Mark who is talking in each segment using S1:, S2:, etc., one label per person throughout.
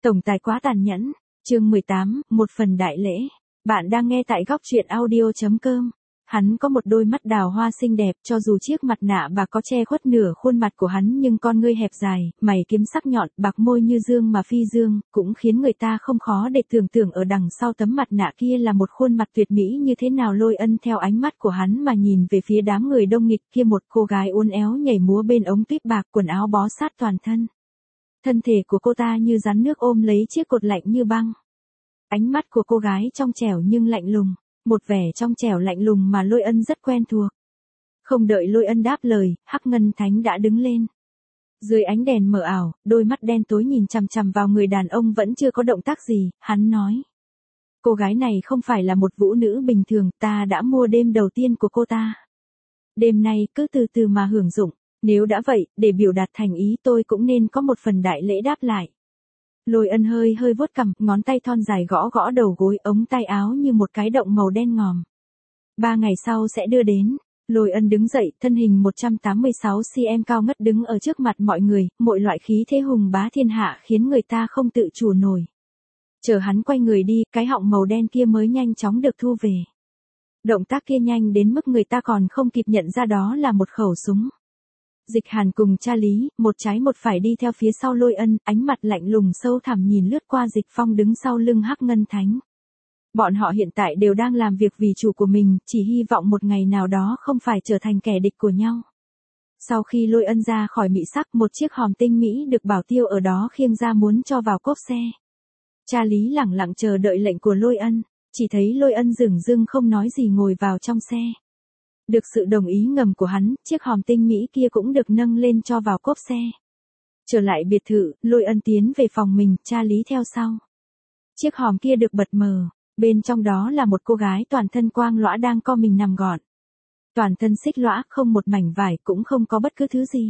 S1: Tổng tài quá tàn nhẫn. Chương 18, một phần đại lễ. Bạn đang nghe tại góc truyện audio.com. Hắn có một đôi mắt đào hoa xinh đẹp, cho dù chiếc mặt nạ bạc có che khuất nửa khuôn mặt của hắn, nhưng con ngươi hẹp dài, mày kiếm sắc nhọn, bạc môi như dương mà phi dương, cũng khiến người ta không khó để tưởng tượng ở đằng sau tấm mặt nạ kia là một khuôn mặt tuyệt mỹ như thế nào. Lôi Ân theo ánh mắt của hắn mà nhìn về phía đám người đông nghịt kia, một cô gái uốn éo nhảy múa bên ống tuyết bạc, quần áo bó sát toàn thân. Thân thể của cô ta như rắn nước ôm lấy chiếc cột lạnh như băng. Ánh mắt của cô gái trong trẻo nhưng lạnh lùng, một vẻ trong trẻo lạnh lùng mà Lôi Ân rất quen thuộc. Không đợi Lôi Ân đáp lời, Hắc Ngân Thánh đã đứng lên. Dưới ánh đèn mờ ảo, đôi mắt đen tối nhìn chằm chằm vào người đàn ông vẫn chưa có động tác gì, hắn nói. Cô gái này không phải là một vũ nữ bình thường, ta đã mua đêm đầu tiên của cô ta. Đêm nay cứ từ từ mà hưởng dụng. Nếu đã vậy, để biểu đạt thành ý tôi cũng nên có một phần đại lễ đáp lại. Lôi Ân hơi vuốt cằm, ngón tay thon dài gõ gõ đầu gối, ống tay áo như một cái động màu đen ngòm. 3 ngày sau sẽ đưa đến. Lôi Ân đứng dậy, thân hình 186cm cao ngất đứng ở trước mặt mọi người, mọi loại khí thế hùng bá thiên hạ khiến người ta không tự chủ nổi. Chờ hắn quay người đi, cái họng màu đen kia mới nhanh chóng được thu về. Động tác kia nhanh đến mức người ta còn không kịp nhận ra đó là một khẩu súng. Dịch Hàn cùng cha Lý, một trái một phải đi theo phía sau Lôi Ân, ánh mặt lạnh lùng sâu thẳm nhìn lướt qua Dịch Phong đứng sau lưng Hắc Ngân Thánh. Bọn họ hiện tại đều đang làm việc vì chủ của mình, chỉ hy vọng một ngày nào đó không phải trở thành kẻ địch của nhau. Sau khi Lôi Ân ra khỏi mị sắc, một chiếc hòm tinh mỹ được Bảo Tiêu ở đó khiêng ra muốn cho vào cốp xe. Cha Lý lẳng lặng chờ đợi lệnh của Lôi Ân, chỉ thấy Lôi Ân dửng dưng không nói gì ngồi vào trong xe. Được sự đồng ý ngầm của hắn, chiếc hòm tinh mỹ kia cũng được nâng lên cho vào cốp xe. Trở lại biệt thự, Lôi Ân tiến về phòng mình, cha Lý theo sau. Chiếc hòm kia được bật mở, bên trong đó là một cô gái toàn thân quang lõa đang co mình nằm gọn. Toàn thân xích lõa, không một mảnh vải, cũng không có bất cứ thứ gì.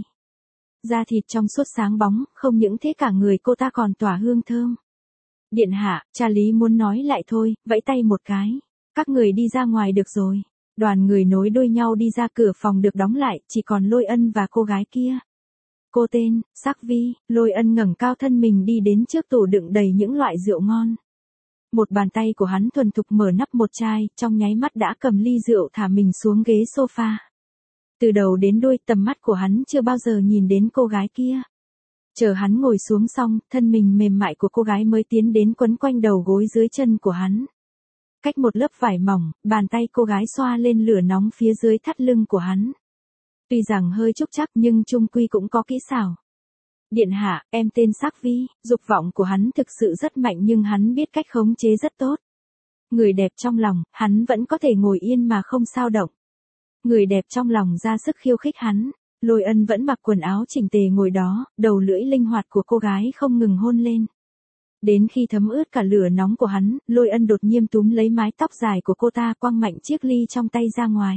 S1: Da thịt trong suốt sáng bóng, không những thế cả người cô ta còn tỏa hương thơm. Điện hạ, cha Lý muốn nói lại thôi, vẫy tay một cái. Các người đi ra ngoài được rồi. Đoàn người nối đuôi nhau đi ra, cửa phòng được đóng lại, chỉ còn Lôi Ân và cô gái kia. Cô tên, Sắc Vi. Lôi Ân ngẩng cao thân mình đi đến trước tủ đựng đầy những loại rượu ngon. Một bàn tay của hắn thuần thục mở nắp một chai, trong nháy mắt đã cầm ly rượu thả mình xuống ghế sofa. Từ đầu đến đuôi tầm mắt của hắn chưa bao giờ nhìn đến cô gái kia. Chờ hắn ngồi xuống xong, thân mình mềm mại của cô gái mới tiến đến quấn quanh đầu gối dưới chân của hắn. Cách một lớp vải mỏng, bàn tay cô gái xoa lên lửa nóng phía dưới thắt lưng của hắn. Tuy rằng hơi trúc chắc nhưng chung quy cũng có kỹ xảo. Điện hạ, em tên Sắc Vi. Dục vọng của hắn thực sự rất mạnh nhưng hắn biết cách khống chế rất tốt. Người đẹp trong lòng, hắn vẫn có thể ngồi yên mà không sao động. Người đẹp trong lòng ra sức khiêu khích hắn. Lôi Ân vẫn mặc quần áo chỉnh tề ngồi đó, đầu lưỡi linh hoạt của cô gái không ngừng hôn lên. Đến khi thấm ướt cả lửa nóng của hắn, Lôi Ân đột nhiên túm lấy mái tóc dài của cô ta, quăng mạnh chiếc ly trong tay ra ngoài.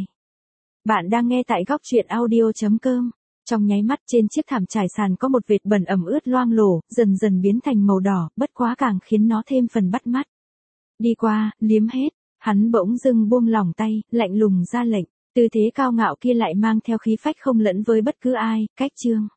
S1: Bạn đang nghe tại góc truyện audio.com. Trong nháy mắt trên chiếc thảm trải sàn có một vệt bẩn ẩm ướt loang lổ, dần dần biến thành màu đỏ, bất quá càng khiến nó thêm phần bắt mắt. Đi qua, liếm hết, hắn bỗng dưng buông lỏng tay, lạnh lùng ra lệnh. Tư thế cao ngạo kia lại mang theo khí phách không lẫn với bất cứ ai. Cách chương